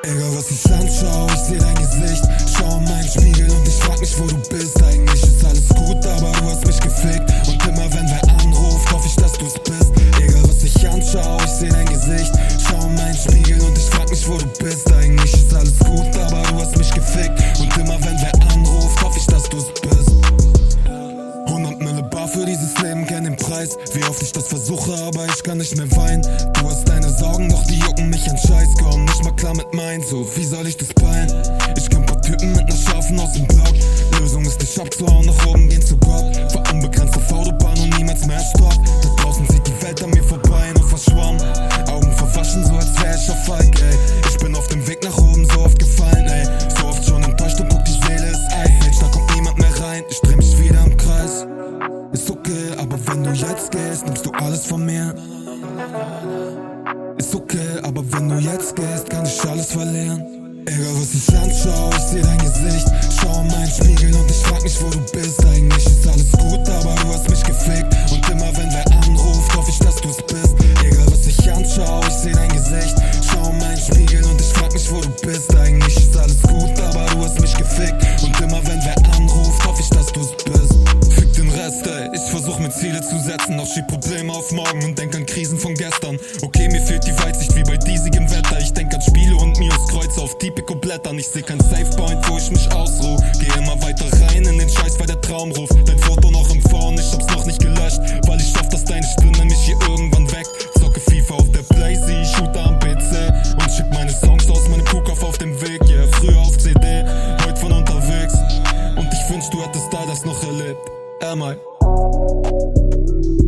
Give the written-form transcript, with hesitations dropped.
Egal was ich anschaue, ich seh dein Gesicht. Schau in meinen Spiegel und ich frag mich, wo du bist. Eigentlich ist alles gut, aber du hast mich gefickt. Und immer wenn wer anruft, hoff ich, dass du's bist. Egal was ich anschaue, ich seh dein Gesicht. Schau in meinen Spiegel und ich frag mich, wo du bist. Eigentlich ist alles gut, aber du hast mich gefickt. Und immer wenn wer anruft, hoff ich, dass du's bist. 100 Mille bar für dieses Leben, kenn den Preis. Wie oft ich das versuche, aber ich kann nicht mehr weinen. Du hast deine Sorgen, doch die jucken mich an Scheiß. Komm nicht mal klar mit meinen, so wie soll ich das peilen? Ich kenn paar Typen mit ner Scharfen aus dem Block. Lösung ist dich abzuhauen, nach oben gehen zu Gott. Fahr unbegrenzt auf Autobahn und niemals mehr Stopp. Da draußen sieht die Welt an mir vorbei, nur verschwommen. Augen verwaschen, so als wär ich auf Falk, ey. Ich bin auf dem Weg nach oben, so oft gefallen, ey. So oft schon enttäuscht und guck, die Seele ist Eis. Da kommt niemand mehr rein, ich dreh mich wieder im Kreis. Ist okay, aber wenn du jetzt gehst, nimmst du alles von mir. Ist okay, aber wenn du jetzt gehst, kann ich alles verlieren. Egal was ich anschaue, ich seh dein Gesicht. Schau in meinen Spiegel und ich frag mich, wo du bist. Eigentlich ist alles gut, aber du hast mich gefickt. Und immer wenn wer anruft, hoff ich, dass du's bist. Egal was ich anschaue, ich seh dein Gesicht. Schau in meinen Spiegel und ich frag mich, wo du bist. Eigentlich ist alles gut, aber du hast mich gefickt. Und immer wenn wer anruft, hoff ich, dass du's bist. Fick den Rest, ey. Ich versuch mir Ziele zu setzen, doch schieb Probleme auf morgen und denk an Krisen von gestern. Okay, mir fehlt die Weitsicht wie bei diesigem Wetter. Ich denk an Spiele und Mios Kreuze auf Tipico Blättern. Ich seh kein Safe Point, wo ich mich ausruh. Geh immer weiter rein in den Scheiß, weil der Traum ruft. Dein Foto noch im Phone, ich hab's noch nicht gelöscht, weil ich schaff, dass deine Stimme mich hier irgendwann weckt. Zocke FIFA auf der Playsee, ich shooter am PC und schick meine Songs aus meinem Kuhkopf auf dem Weg. Yeah, früher auf CD, heute von unterwegs. Und ich wünsch, du hättest da das noch erlebt. Am I?